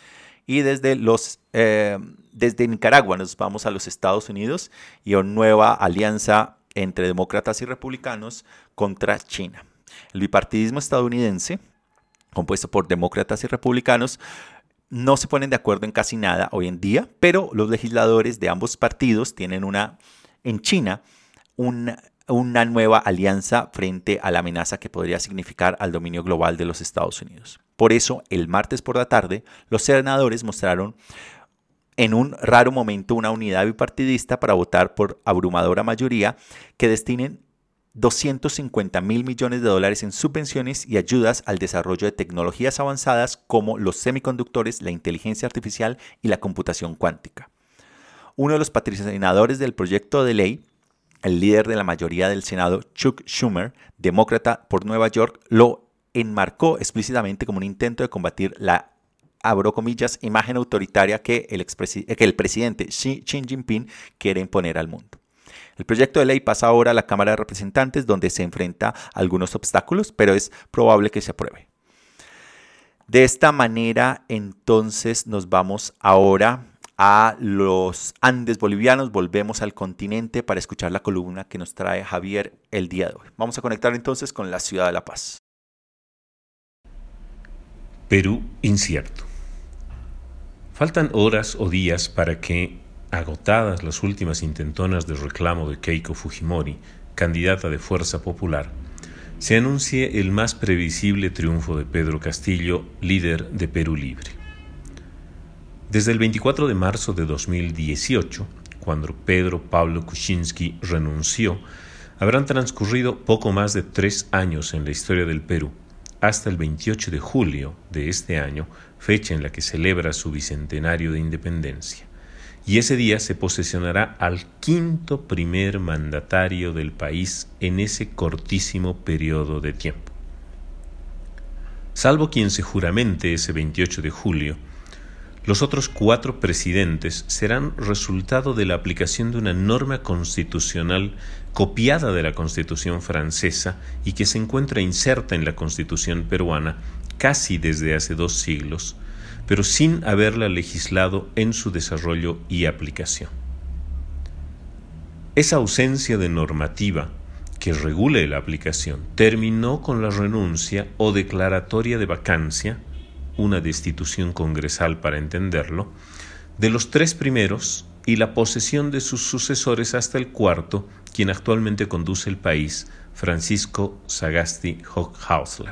Y desde, los, eh, desde Nicaragua nos vamos a los Estados Unidos y a una nueva alianza entre demócratas y republicanos contra China. El bipartidismo estadounidense, compuesto por demócratas y republicanos, no se ponen de acuerdo en casi nada hoy en día, pero los legisladores de ambos partidos tienen una, en China una, una nueva alianza frente a la amenaza que podría significar al dominio global de los Estados Unidos. Por eso, el martes por la tarde, los senadores mostraron en un raro momento una unidad bipartidista para votar por abrumadora mayoría que destinen doscientos cincuenta mil millones de dólares en subvenciones y ayudas al desarrollo de tecnologías avanzadas como los semiconductores, la inteligencia artificial y la computación cuántica. Uno de los patrocinadores del proyecto de ley, el líder de la mayoría del Senado, Chuck Schumer, demócrata por Nueva York, lo enmarcó explícitamente como un intento de combatir la, abro comillas, imagen autoritaria que el, que el presidente Xi Jinping quiere imponer al mundo. El proyecto de ley pasa ahora a la Cámara de Representantes, donde se enfrenta a algunos obstáculos, pero es probable que se apruebe. De esta manera, entonces, nos vamos ahora a los Andes bolivianos, volvemos al continente para escuchar la columna que nos trae Javier el día de hoy. Vamos a conectar entonces con la ciudad de La Paz. Perú incierto. Faltan horas o días para que, agotadas las últimas intentonas de reclamo de Keiko Fujimori, candidata de Fuerza Popular, se anuncie el más previsible triunfo de Pedro Castillo, líder de Perú Libre. Desde el veinticuatro de marzo de dos mil dieciocho, cuando Pedro Pablo Kuczynski renunció, habrán transcurrido poco más de tres años en la historia del Perú, hasta el veintiocho de julio de este año, fecha en la que celebra su bicentenario de independencia. Y ese día se posesionará al quinto primer mandatario del país en ese cortísimo periodo de tiempo. Salvo quien se juramente ese veintiocho de julio, los otros cuatro presidentes serán resultado de la aplicación de una norma constitucional copiada de la Constitución francesa y que se encuentra inserta en la Constitución peruana casi desde hace dos siglos, pero sin haberla legislado en su desarrollo y aplicación. Esa ausencia de normativa que regule la aplicación terminó con la renuncia o declaratoria de vacancia, una destitución congresal para entenderlo, de los tres primeros y la posesión de sus sucesores hasta el cuarto, quien actualmente conduce el país, Francisco Sagasti Hochhäusler.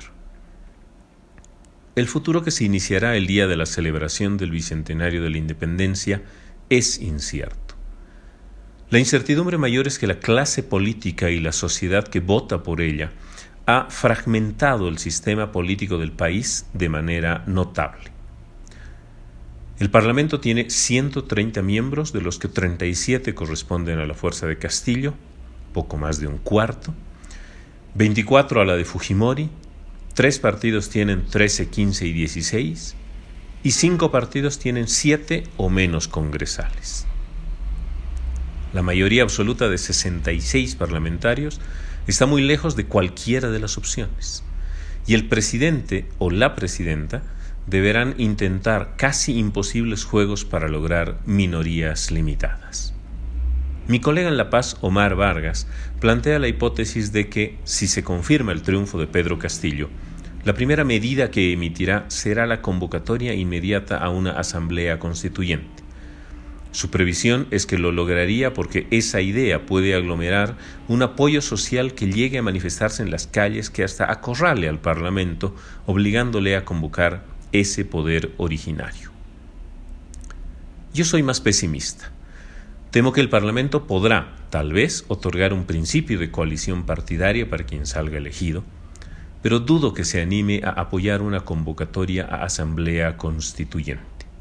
El futuro que se iniciará el día de la celebración del Bicentenario de la Independencia es incierto. La incertidumbre mayor es que la clase política y la sociedad que vota por ella ha fragmentado el sistema político del país de manera notable. El Parlamento tiene ciento treinta miembros, de los que treinta y siete corresponden a la Fuerza de Castillo, poco más de un cuarto, veinticuatro a la de Fujimori, tres partidos tienen trece, quince y dieciséis, y cinco partidos tienen siete o menos congresales. La mayoría absoluta de sesenta y seis parlamentarios está muy lejos de cualquiera de las opciones, y el presidente o la presidenta deberán intentar casi imposibles juegos para lograr minorías limitadas. Mi colega en La Paz, Omar Vargas, plantea la hipótesis de que, si se confirma el triunfo de Pedro Castillo, la primera medida que emitirá será la convocatoria inmediata a una asamblea constituyente. Su previsión es que lo lograría porque esa idea puede aglomerar un apoyo social que llegue a manifestarse en las calles, que hasta acorrale al Parlamento, obligándole a convocar ese poder originario. Yo soy más pesimista. Temo que el Parlamento podrá, tal vez, otorgar un principio de coalición partidaria para quien salga elegido, pero dudo que se anime a apoyar una convocatoria a asamblea constituyente.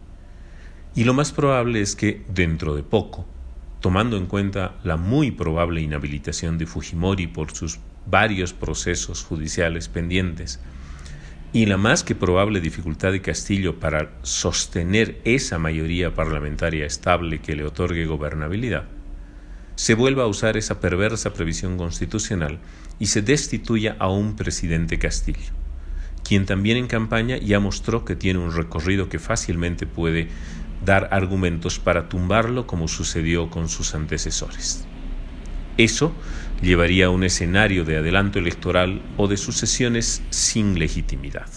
Y lo más probable es que, dentro de poco, tomando en cuenta la muy probable inhabilitación de Fujimori por sus varios procesos judiciales pendientes, y la más que probable dificultad de Castillo para sostener esa mayoría parlamentaria estable que le otorgue gobernabilidad, se vuelva a usar esa perversa previsión constitucional y se destituya a un presidente Castillo, quien también en campaña ya mostró que tiene un recorrido que fácilmente puede dar argumentos para tumbarlo, como sucedió con sus antecesores. Eso llevaría a un escenario de adelanto electoral o de sucesiones sin legitimidad.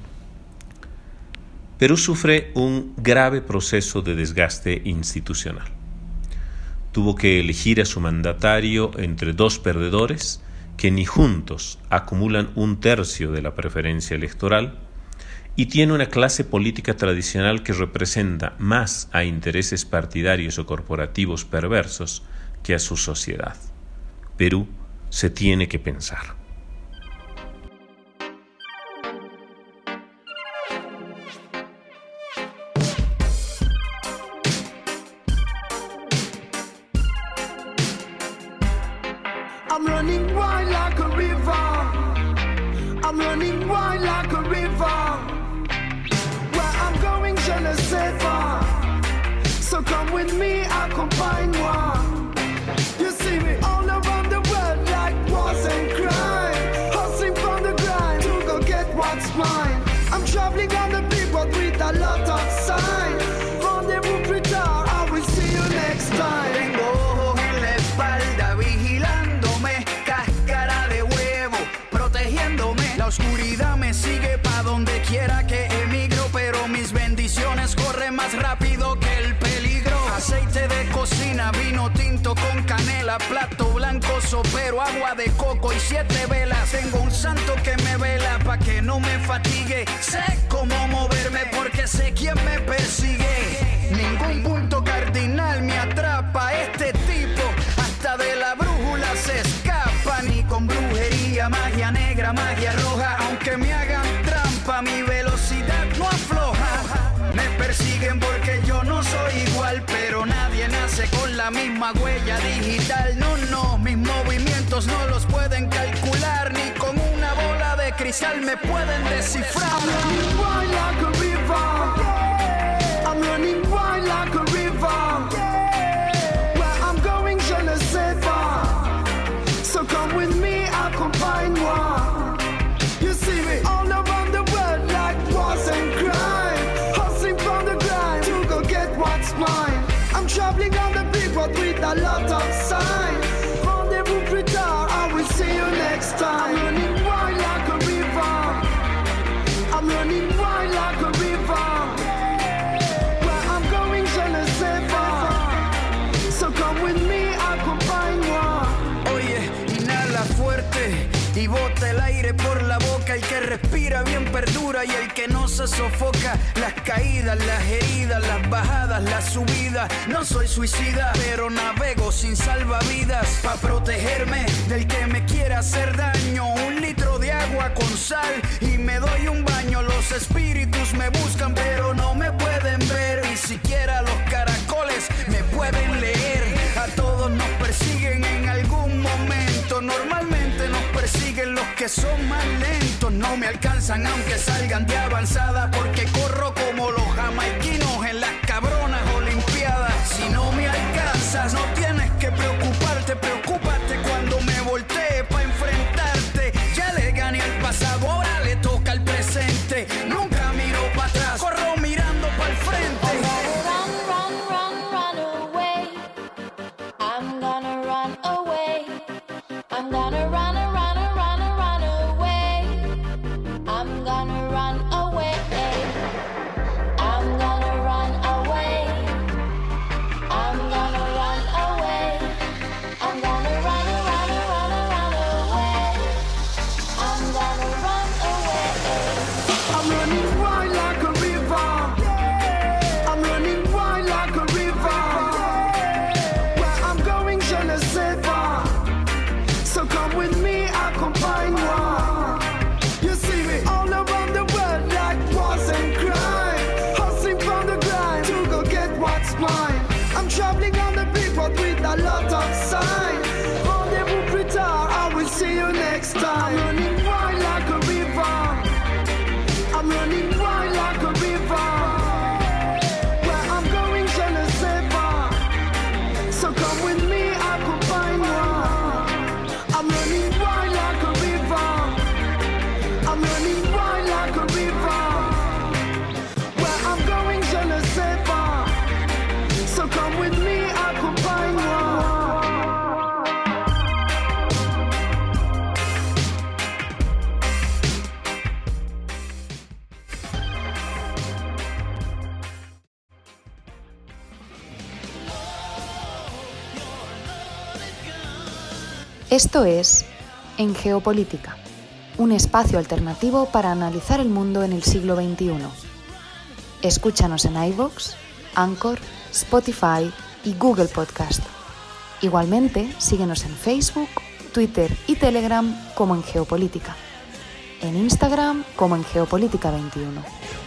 Perú sufre un grave proceso de desgaste institucional. Tuvo que elegir a su mandatario entre dos perdedores que ni juntos acumulan un tercio de la preferencia electoral, y tiene una clase política tradicional que representa más a intereses partidarios o corporativos perversos que a su sociedad. Perú se tiene que pensar. I'm running wild like a river. I'm running wild like a river. Where I'm going, je ne sais pas. So come with me, accompagne-moi. You see me all around the world like wars and crime, hustling from the grind to go get what's mine. I'm traveling on the big road with a lot of signs. Rendezvous plus tard, I will see you next time. Tengo ojos en la espalda vigilándome, cáscara de huevo protegiéndome. La oscuridad me sigue pa' donde quiera que emigro, pero mis bendiciones corren más rápido que el peligro. Aceite de cocina, vino tinto con canela, plato blanco, sopero, agua de coco y siete velas. Tengo un santo que me vela pa' que no me fatigue. Sé cómo moverme porque sé quién me persigue. Ningún punto cardinal me atrapa. Este tipo hasta de la brújula se escapa. Ni con brujería, magia negra, magia roja. Aunque me hagan trampa, mi velocidad no afloja. Me persiguen porque yo no soy igual, pero nadie nace con la misma huella digital. No, no, mis movimientos no los pueden calcular, ni con una bola de cristal me pueden descifrar. I'm running wild like a river. I'm running wild like a river. Where I'm going, je ne sais pas. So come with me, accompagne-moi. You see me all around the world like wars and crime, hustling from the grind to go get what's mine. I'm traveling on the big road with a lot of signs. Rendezvous plus tard, I will see you next time. I'm running wild like a river. I'm running wild like a river. Where I'm going, je ne sais pas. So come with me, accompagne-moi. Oye, inhala fuerte y bota el aire por la boca. El que respira bien perdura y el que no se sofoca. Las caídas, las heridas, las bajadas, las subidas. No soy suicida, pero navego sin salvavidas. Pa' protegerme del que me quiera hacer daño. Un litro de agua con sal y me doy un baño. Los espíritus me buscan pero no me pueden ver, ni siquiera los caracoles me pueden leer. A todos nos persiguen en algún momento, normalmente nos persiguen los que son más lentos. No me alcanzan aunque salgan de avanzada, porque corro como los jamaiquinos en las cabronas olimpiadas. Si no me alcanzas no tienes que preocuparte, preocúpate cuando me voltee pa' enfrentarte. Ya le gané al pasado, ahora le toca al presente. Nunca miro para atrás, corro mirando para el frente. Esto es En Geopolítica, un espacio alternativo para analizar el mundo en el siglo veintiuno. Escúchanos en iVoox, Anchor, Spotify y Google Podcast. Igualmente, síguenos en Facebook, Twitter y Telegram como En Geopolítica. En Instagram como En Geopolítica veintiuno.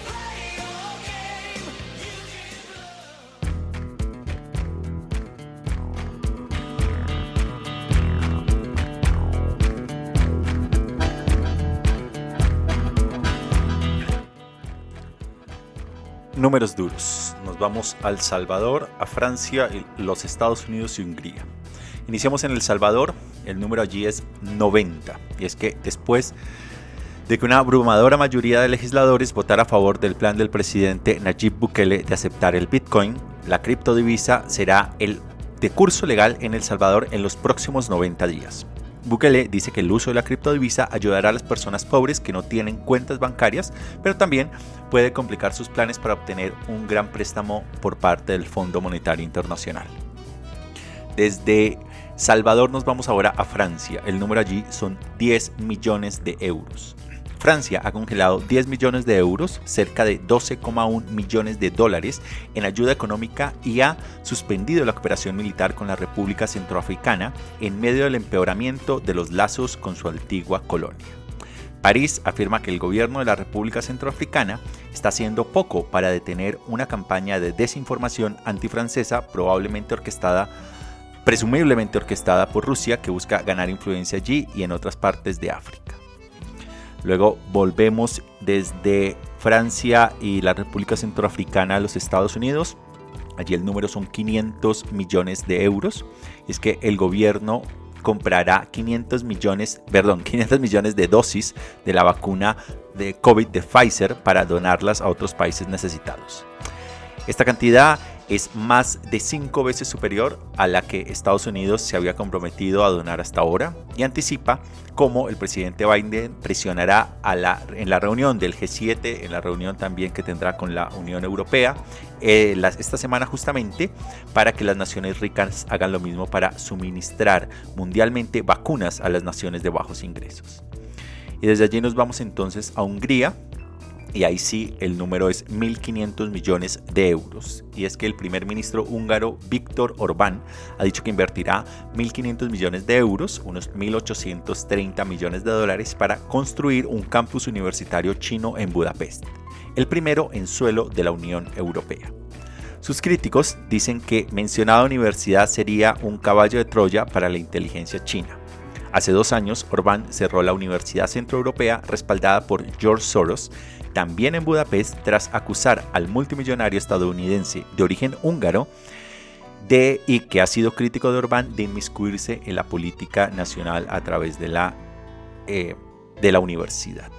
Números duros. Nos vamos a El Salvador, a Francia, los Estados Unidos y Hungría. Iniciamos en El Salvador. El número allí es noventa. Y es que después de que una abrumadora mayoría de legisladores votara a favor del plan del presidente Nayib Bukele de aceptar el Bitcoin, la criptodivisa será el de curso legal en El Salvador en los próximos noventa días. Bukele dice que el uso de la criptodivisa ayudará a las personas pobres que no tienen cuentas bancarias, pero también puede complicar sus planes para obtener un gran préstamo por parte del Fondo Monetario Internacional. Desde Salvador nos vamos ahora a Francia. El número allí son diez millones de euros. Francia ha congelado diez millones de euros, cerca de doce coma uno millones de dólares en ayuda económica, y ha suspendido la cooperación militar con la República Centroafricana en medio del empeoramiento de los lazos con su antigua colonia. París afirma que el gobierno de la República Centroafricana está haciendo poco para detener una campaña de desinformación antifrancesa probablemente orquestada, presumiblemente orquestada por Rusia, que busca ganar influencia allí y en otras partes de África. Luego volvemos desde Francia y la República Centroafricana a los Estados Unidos. Allí el número son quinientos millones de euros. Es que el gobierno comprará quinientos millones, perdón, quinientos millones de dosis de la vacuna de COVID de Pfizer para donarlas a otros países necesitados. Esta cantidad es más de cinco veces superior a la que Estados Unidos se había comprometido a donar hasta ahora, y anticipa cómo el presidente Biden presionará a la, en la reunión del G siete, en la reunión también que tendrá con la Unión Europea eh, las, esta semana justamente, para que las naciones ricas hagan lo mismo para suministrar mundialmente vacunas a las naciones de bajos ingresos. Y desde allí nos vamos entonces a Hungría. y ahí sí el número es mil quinientos millones de euros. Y es que el primer ministro húngaro Viktor Orbán ha dicho que invertirá mil quinientos millones de euros, unos mil ochocientos treinta millones de dólares, para construir un campus universitario chino en Budapest, el primero en suelo de la Unión Europea. Sus críticos dicen que mencionada universidad sería un caballo de Troya para la inteligencia china. Hace dos años, Orbán cerró la Universidad Centroeuropea respaldada por George Soros, también en Budapest, tras acusar al multimillonario estadounidense de origen húngaro de, y que ha sido crítico de Orbán, de inmiscuirse en la política nacional a través de la, eh, de la universidad.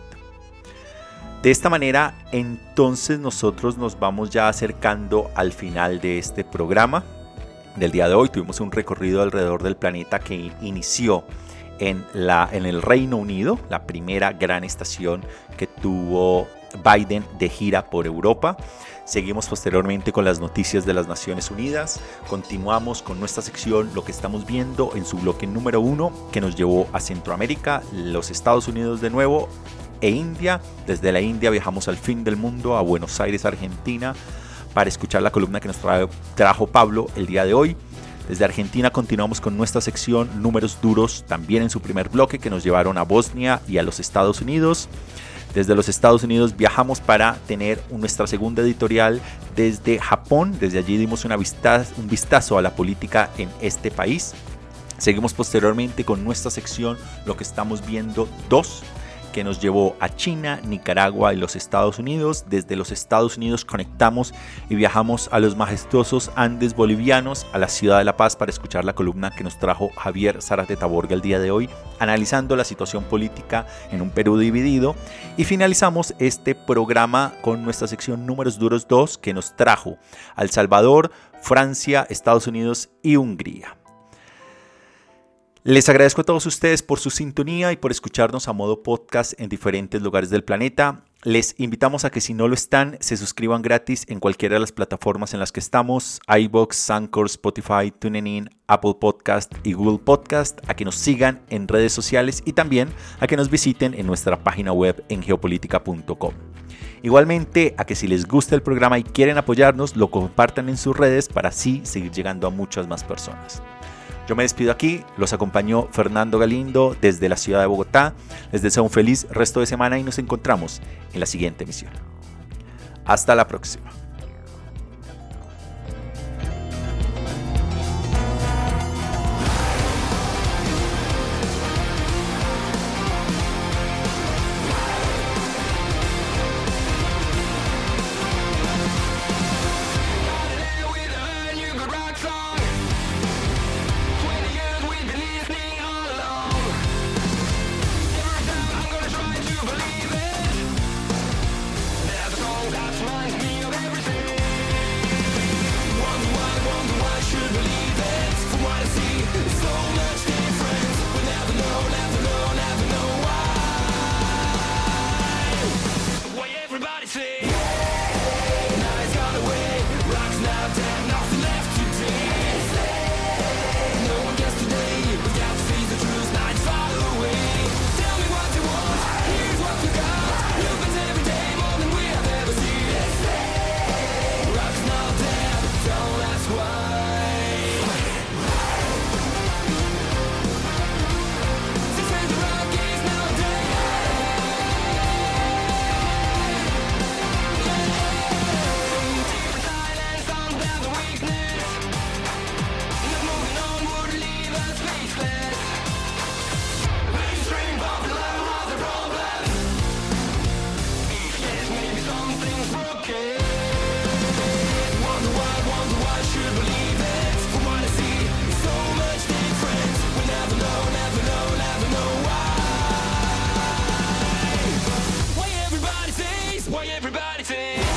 De esta manera, entonces nosotros nos vamos ya acercando al final de este programa del día de hoy. Tuvimos un recorrido alrededor del planeta que inició en, la, en el Reino Unido, la primera gran estación que tuvo Biden de gira por Europa. Seguimos posteriormente con las noticias de las Naciones Unidas. Continuamos con nuestra sección Lo que estamos viendo en su bloque número uno, que nos llevó a Centroamérica, los Estados Unidos de nuevo e India. Desde la India viajamos al fin del mundo, a Buenos Aires, Argentina, para escuchar la columna que nos trae, trajo Pablo el día de hoy. Desde Argentina continuamos con nuestra sección Números Duros, también en su primer bloque, que nos llevaron a Bosnia y a los Estados Unidos. Desde los Estados Unidos viajamos para tener nuestra segunda editorial desde Japón. Desde allí dimos una vistazo, un vistazo a la política en este país. Seguimos posteriormente con nuestra sección Lo que estamos viendo dos, que nos llevó a China, Nicaragua y los Estados Unidos. Desde los Estados Unidos conectamos y viajamos a los majestuosos Andes bolivianos, a la ciudad de La Paz, para escuchar la columna que nos trajo Javier Zárate Taborga el día de hoy, analizando la situación política en un Perú dividido. Y finalizamos este programa con nuestra sección Números Duros dos, que nos trajo a El Salvador, Francia, Estados Unidos y Hungría. Les agradezco a todos ustedes por su sintonía y por escucharnos a modo podcast en diferentes lugares del planeta. Les invitamos a que, si no lo están, se suscriban gratis en cualquiera de las plataformas en las que estamos: iVoox, Anchor, Spotify, TuneIn, Apple Podcast y Google Podcast, a que nos sigan en redes sociales y también a que nos visiten en nuestra página web en geopolítica punto com. Igualmente, a que si les gusta el programa y quieren apoyarnos, lo compartan en sus redes para así seguir llegando a muchas más personas. Yo me despido aquí, los acompañó Fernando Galindo desde la ciudad de Bogotá. Les deseo un feliz resto de semana y nos encontramos en la siguiente emisión. Hasta la próxima. Why everybody says, why everybody says